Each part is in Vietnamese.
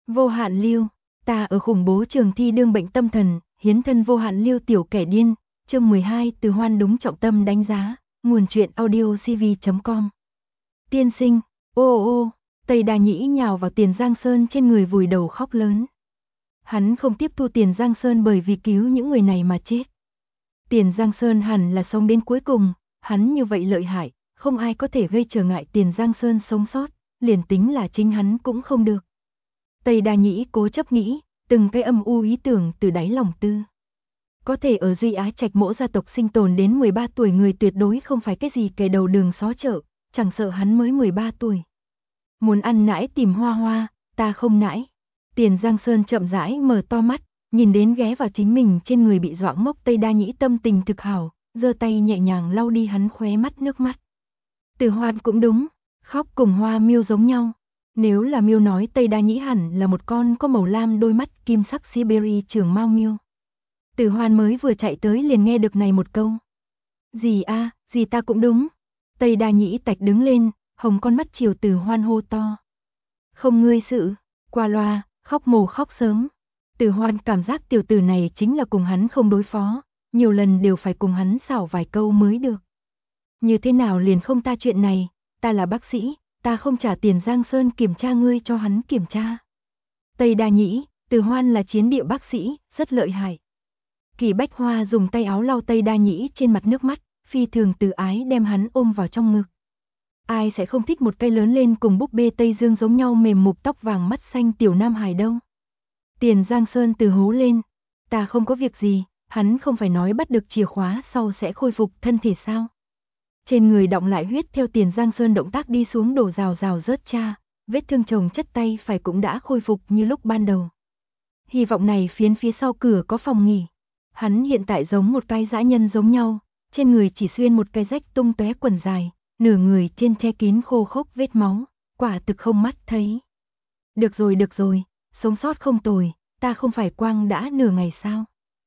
Vô hạn lưu, ta ở khủng bố trường thi đương bệnh tâm thần, hiến thân vô hạn lưu tiểu kẻ điên, chương 12 Từ Hoan đúng trọng tâm đánh giá, nguồn truyện audio cv.com. Tiên sinh, ô, Tây Đa Nhĩ nhào vào Tiền Giang Sơn trên người vùi đầu khóc lớn. Hắn không tiếp thu Tiền Giang Sơn bởi vì cứu những người này mà chết. Tiền Giang Sơn hẳn là sống đến cuối cùng, hắn như vậy lợi hại, không ai có thể gây trở ngại Tiền Giang Sơn sống sót, liền tính là chính hắn cũng không được. Tây Đa Nhĩ cố chấp nghĩ, từng cái âm u ý tưởng từ đáy lòng tư. Có thể ở Duy Á Trạch mỗ gia tộc sinh tồn đến 13 tuổi người tuyệt đối không phải cái gì kẻ đầu đường xó chợ, chẳng sợ hắn mới 13 tuổi. Muốn ăn nãi tìm Hoa Hoa, ta không nãi. Tiền Giang Sơn chậm rãi mở to mắt, nhìn đến ghé vào chính mình trên người bị dọa ngốc Tây Đa Nhĩ tâm tình thực hảo, giơ tay nhẹ nhàng lau đi hắn khóe mắt nước mắt. Từ Hoan cũng đúng, khóc cùng Hoa Miêu giống nhau. Nếu là miêu nói Tây Đa Nhĩ hẳn là một con có màu lam đôi mắt kim sắc Siberia trưởng mao miêu. Từ Hoan mới vừa chạy tới liền nghe được này một câu. Gì a, gì ta cũng đúng. Tây Đa Nhĩ tạch đứng lên, hồng con mắt chiều Từ Hoan hô to. Không ngươi sự, qua loa, khóc mồ khóc sớm. Từ Hoan cảm giác tiểu tử này chính là cùng hắn không đối phó, nhiều lần đều phải cùng hắn xảo vài câu mới được. Như thế nào liền không ta chuyện này, ta là bác sĩ, ta không trả tiền Giang Sơn kiểm tra ngươi cho hắn kiểm tra. Tây Đa Nhĩ, Từ Hoan là chiến địa bác sĩ, rất lợi hại. Kỳ Bách Hoa dùng tay áo lau Tây Đa Nhĩ trên mặt nước mắt, phi thường từ ái đem hắn ôm vào trong ngực. Ai sẽ không thích một cây lớn lên cùng búp bê Tây Dương giống nhau mềm mục tóc vàng mắt xanh tiểu nam hài đâu. Tiền Giang Sơn từ hú lên, ta không có việc gì, hắn không phải nói bắt được chìa khóa sau sẽ khôi phục thân thể sao. Trên người đọng lại huyết theo Tiền Giang Sơn động tác đi xuống đổ rào rào rớt cha, vết thương chồng chất tay phải cũng đã khôi phục như lúc ban đầu. Hy vọng này phiến phía sau cửa có phòng nghỉ. Hắn hiện tại giống một cái dã nhân giống nhau, trên người chỉ xuyên một cái rách tung tóe quần dài, nửa người trên che kín khô khốc vết máu, quả thực không mắt thấy. Được rồi, sống sót không tồi, ta không phải quang đã nửa ngày sao.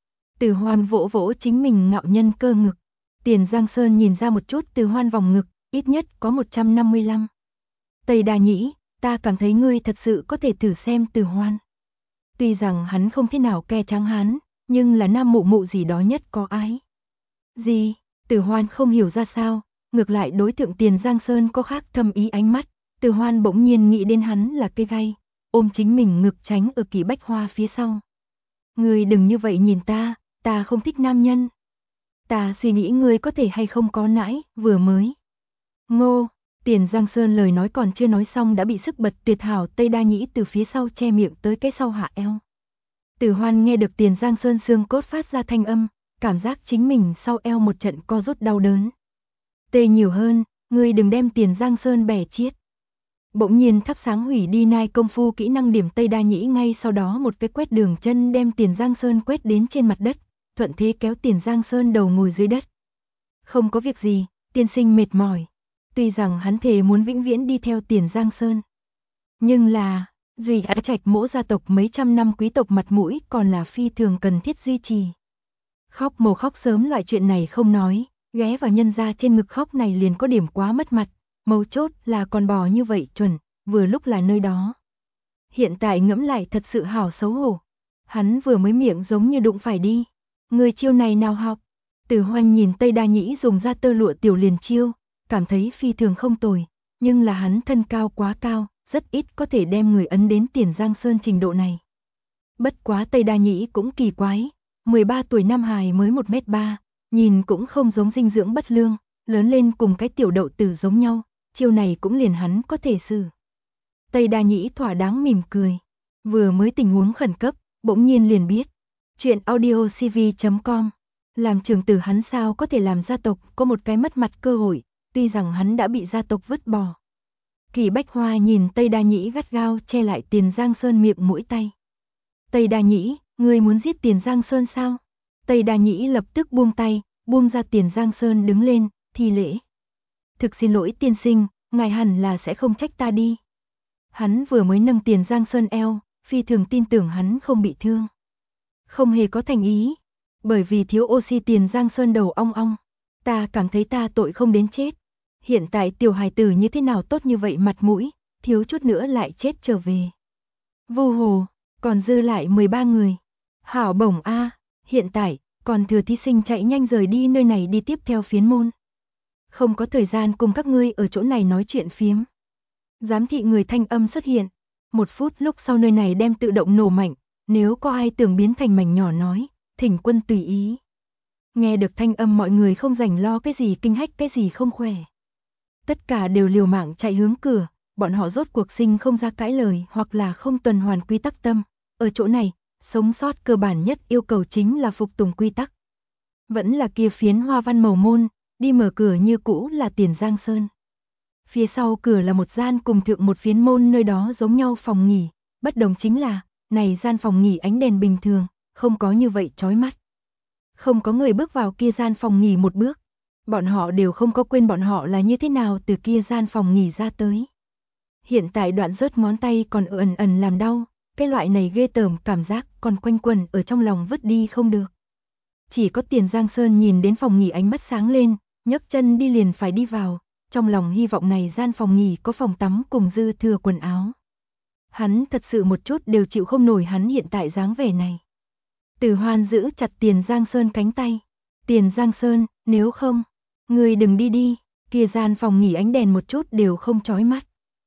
Từ Hoan vỗ vỗ chính mình ngạo nhân cơ ngực. Tiền Giang Sơn nhìn ra một chút Từ Hoan vòng ngực, ít nhất có 155. Tây Đa Nhĩ, ta cảm thấy ngươi thật sự có thể thử xem Từ Hoan. Tuy rằng hắn không thế nào ke trắng hán, nhưng là nam mụ mụ gì đó nhất có ái. Gì, Từ Hoan không hiểu ra sao, ngược lại đối tượng Tiền Giang Sơn có khác thâm ý ánh mắt, Từ Hoan bỗng nhiên nghĩ đến hắn là cây gai, ôm chính mình ngực tránh ở Kỳ Bách Hoa phía sau. Ngươi đừng như vậy nhìn ta không thích nam nhân. Ta suy nghĩ ngươi có thể hay không có nãi, vừa mới. Ngô, Tiền Giang Sơn lời nói còn chưa nói xong đã bị sức bật tuyệt hảo Tây Đa Nhĩ từ phía sau che miệng tới cái sau hạ eo. Từ Hoan nghe được Tiền Giang Sơn xương cốt phát ra thanh âm, cảm giác chính mình sau eo một trận co rút đau đớn. Tê nhiều hơn, ngươi đừng đem Tiền Giang Sơn bẻ chiết. Bỗng nhiên thắp sáng hủy đi nai công phu kỹ năng điểm Tây Đa Nhĩ ngay sau đó một cái quét đường chân đem Tiền Giang Sơn quét đến trên mặt đất, thuận thế kéo Tiền Giang Sơn đầu ngồi dưới đất. Không có việc gì, tiên sinh mệt mỏi. Tuy rằng hắn thề muốn vĩnh viễn đi theo Tiền Giang Sơn. Nhưng là, Duy Á Trạch mỗ gia tộc mấy trăm năm quý tộc mặt mũi còn là phi thường cần thiết duy trì. Khóc mồ khóc sớm loại chuyện này không nói, ghé vào nhân gia trên ngực khóc này liền có điểm quá mất mặt, mấu chốt là còn bò như vậy chuẩn, vừa lúc là nơi đó. Hiện tại ngẫm lại thật sự hảo xấu hổ. Hắn vừa mới miệng giống như đụng phải đi. Người chiêu này nào học? Từ Hoan nhìn Tây Đa Nhĩ dùng ra tơ lụa tiểu liền chiêu, cảm thấy phi thường không tồi, nhưng là hắn thân cao quá cao, rất ít có thể đem người ấn đến Tiền Giang Sơn trình độ này. Bất quá Tây Đa Nhĩ cũng kỳ quái, 13 tuổi nam hài mới 1m3, nhìn cũng không giống dinh dưỡng bất lương, lớn lên cùng cái tiểu đậu tử giống nhau, chiêu này cũng liền hắn có thể xử. Tây Đa Nhĩ thỏa đáng mỉm cười, vừa mới tình huống khẩn cấp, bỗng nhiên liền biết. Chuyện audio cv.com, làm trưởng tử hắn sao có thể làm gia tộc có một cái mất mặt cơ hội, tuy rằng hắn đã bị gia tộc vứt bỏ. Kỳ Bách Hoa nhìn Tây Đa Nhĩ gắt gao che lại Tiền Giang Sơn miệng mũi tay. Tây Đa Nhĩ, ngươi muốn giết Tiền Giang Sơn sao? Tây Đa Nhĩ lập tức buông tay, buông ra Tiền Giang Sơn đứng lên, thi lễ. Thực xin lỗi tiên sinh, ngài hẳn là sẽ không trách ta đi. Hắn vừa mới nâng Tiền Giang Sơn eo, phi thường tin tưởng hắn không bị thương. Không hề có thành ý, bởi vì thiếu oxy Tiền Giang Sơn đầu ong ong. Ta cảm thấy ta tội không đến chết. Hiện tại tiểu hài tử như thế nào tốt như vậy mặt mũi, thiếu chút nữa lại chết trở về. Vu hồ, còn dư lại 13 người. Hảo bổng a, hiện tại, còn thừa thí sinh chạy nhanh rời đi nơi này đi tiếp theo phiến môn. Không có thời gian cùng các ngươi ở chỗ này nói chuyện phiếm. Giám thị người thanh âm xuất hiện. 1 phút lúc sau nơi này đem tự động nổ mạnh, nếu có ai tưởng biến thành mảnh nhỏ nói, thỉnh quân tùy ý. Nghe được thanh âm mọi người không rảnh lo cái gì kinh hách cái gì không khỏe. Tất cả đều liều mạng chạy hướng cửa, bọn họ rốt cuộc sinh không ra cãi lời hoặc là không tuần hoàn quy tắc tâm. Ở chỗ này, sống sót cơ bản nhất yêu cầu chính là phục tùng quy tắc. Vẫn là kia phiến hoa văn màu môn, đi mở cửa như cũ là Tiền Giang Sơn. Phía sau cửa là một gian cùng thượng một phiến môn nơi đó giống nhau phòng nghỉ, bất đồng chính là, này gian phòng nghỉ ánh đèn bình thường, không có như vậy chói mắt. Không có người bước vào kia gian phòng nghỉ một bước, bọn họ đều không có quên bọn họ là như thế nào từ kia gian phòng nghỉ ra tới. Hiện tại đoạn rớt ngón tay còn ẩn ẩn làm đau, cái loại này ghê tởm cảm giác còn quanh quẩn ở trong lòng vứt đi không được. Chỉ có Tiền Giang Sơn nhìn đến phòng nghỉ ánh mắt sáng lên, nhấc chân đi liền phải đi vào, trong lòng hy vọng này gian phòng nghỉ có phòng tắm cùng dư thừa quần áo. Hắn thật sự một chút đều chịu không nổi hắn hiện tại dáng vẻ này. Từ Hoan giữ chặt Tiền Giang Sơn cánh tay. Tiền Giang Sơn, nếu không, người đừng đi đi, kia gian phòng nghỉ ánh đèn một chút đều không chói mắt.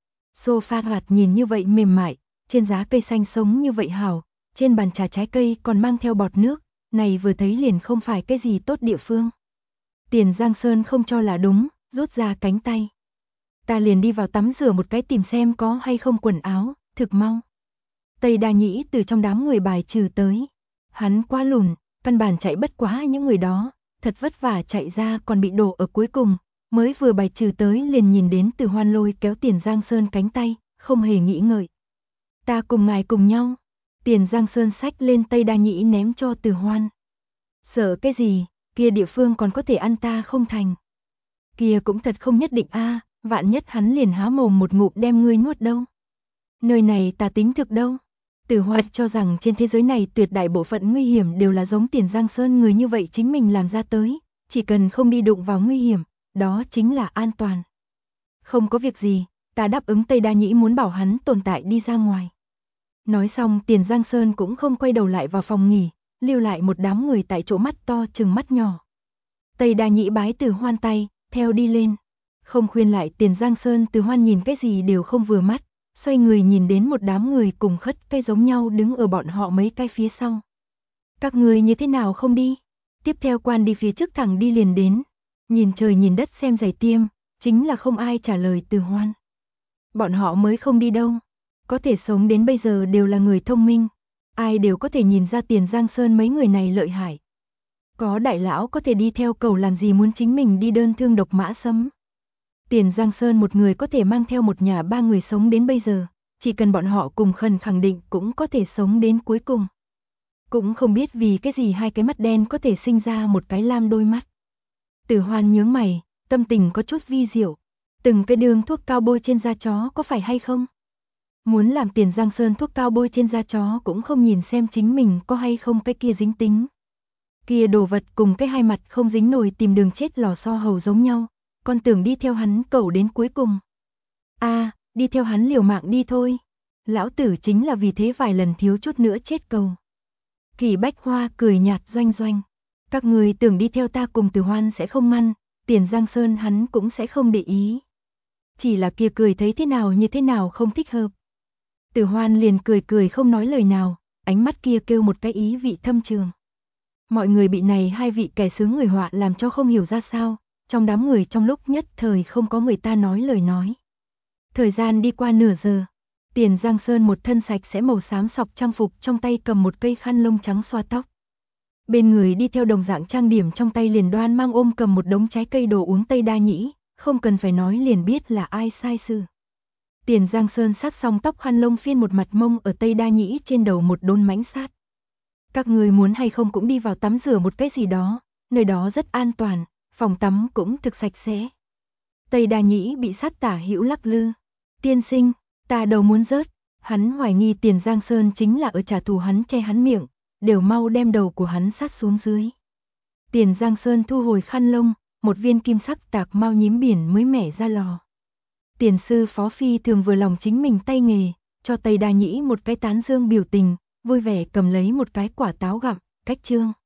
Sofa hoạt nhìn như vậy mềm mại, trên giá cây xanh sống như vậy hảo, trên bàn trà trái cây còn mang theo bọt nước, này vừa thấy liền không phải cái gì tốt địa phương. Tiền Giang Sơn không cho là đúng, rút ra cánh tay. Ta liền đi vào tắm rửa một cái tìm xem có hay không quần áo, thực mau. Tây Đa Nhĩ từ trong đám người bài trừ tới. Hắn quá lùn, căn bản chạy bất quá những người đó, thật vất vả chạy ra còn bị đổ ở cuối cùng, mới vừa bài trừ tới liền nhìn đến Từ Hoan lôi kéo Tiền Giang Sơn cánh tay, không hề nghĩ ngợi. Ta cùng ngài cùng nhau. Tiền Giang Sơn xách lên Tây Đa Nhĩ ném cho Từ Hoan. Sợ cái gì, kia địa phương còn có thể ăn ta không thành. Kia cũng thật không nhất định a, vạn nhất hắn liền há mồm một ngụm đem ngươi nuốt đâu. Nơi này ta tính thực đâu. Từ Hoan cho rằng trên thế giới này tuyệt đại bộ phận nguy hiểm đều là giống Tiền Giang Sơn người như vậy chính mình làm ra tới, chỉ cần không đi đụng vào nguy hiểm, đó chính là an toàn. Không có việc gì, ta đáp ứng Tây Đa Nhĩ muốn bảo hắn tồn tại đi ra ngoài. Nói xong Tiền Giang Sơn cũng không quay đầu lại vào phòng nghỉ, lưu lại một đám người tại chỗ mắt to chừng mắt nhỏ. Tây Đa Nhĩ bái Từ Hoan tay, theo đi lên. Không khuyên lại Tiền Giang Sơn, Từ Hoan nhìn cái gì đều không vừa mắt, xoay người nhìn đến một đám người cùng khất cây giống nhau đứng ở bọn họ mấy cái phía sau. Các người như thế nào không đi? Tiếp theo quan đi phía trước thẳng đi liền đến. Nhìn trời nhìn đất xem giày tiêm, chính là không ai trả lời Từ Hoan. Bọn họ mới không đi đâu. Có thể sống đến bây giờ đều là người thông minh. Ai đều có thể nhìn ra Tiền Giang Sơn mấy người này lợi hại. Có đại lão có thể đi theo cầu làm gì muốn chính mình đi đơn thương độc mã sấm. Tiền Giang Sơn một người có thể mang theo một nhà 3 người sống đến bây giờ, chỉ cần bọn họ cùng khẩn khẳng định cũng có thể sống đến cuối cùng. Cũng không biết vì cái gì hai cái mắt đen có thể sinh ra một cái lam đôi mắt. Từ Hoan nhướng mày, tâm tình có chút vi diệu. Từng cái đường thuốc cao bôi trên da chó có phải hay không? Muốn làm Tiền Giang Sơn thuốc cao bôi trên da chó cũng không nhìn xem chính mình có hay không cái kia dính tính. Kia đồ vật cùng cái hai mặt không dính nổi tìm đường chết lò xo hầu giống nhau, còn tưởng đi theo hắn cầu đến cuối cùng. Đi theo hắn liều mạng đi thôi. Lão tử chính là vì thế vài lần thiếu chút nữa chết cầu. Kỳ Bách Hoa cười nhạt doanh doanh. Các người tưởng đi theo ta cùng Từ Hoan sẽ không ngăn, Tiền Giang Sơn hắn cũng sẽ không để ý. Chỉ là kia cười thấy thế nào như thế nào không thích hợp. Từ Hoan liền cười cười không nói lời nào, ánh mắt kia kêu một cái ý vị thâm trường. Mọi người bị này hai vị kẻ sướng người họa làm cho không hiểu ra sao, trong đám người trong lúc nhất thời không có người ta nói lời nói. Thời gian đi qua nửa giờ, Tiền Giang Sơn một thân sạch sẽ màu xám sọc trang phục trong tay cầm một cây khăn lông trắng xoa tóc. Bên người đi theo đồng dạng trang điểm trong tay liền đoan mang ôm cầm một đống trái cây đồ uống Tây Đa Nhĩ, không cần phải nói liền biết là ai sai sự. Tiền Giang Sơn sát xong tóc khăn lông phiên một mặt mông ở Tây Đa Nhĩ trên đầu một đôn mãnh sát. Các người muốn hay không cũng đi vào tắm rửa một cái gì đó, nơi đó rất an toàn, phòng tắm cũng thực sạch sẽ. Tây Đa Nhĩ bị sát tả hữu lắc lư. Tiên sinh, ta đầu muốn rớt, hắn hoài nghi Tiền Giang Sơn chính là ở trả thù hắn che hắn miệng, đều mau đem đầu của hắn sát xuống dưới. Tiền Giang Sơn thu hồi khăn lông, một viên kim sắc tạc mau nhím biển mới mẻ ra lò. Tiền sư Phó Phi thường vừa lòng chính mình tay nghề, cho Tây Đa Nhĩ một cái tán dương biểu tình, vui vẻ cầm lấy một cái quả táo gặm, cách chương.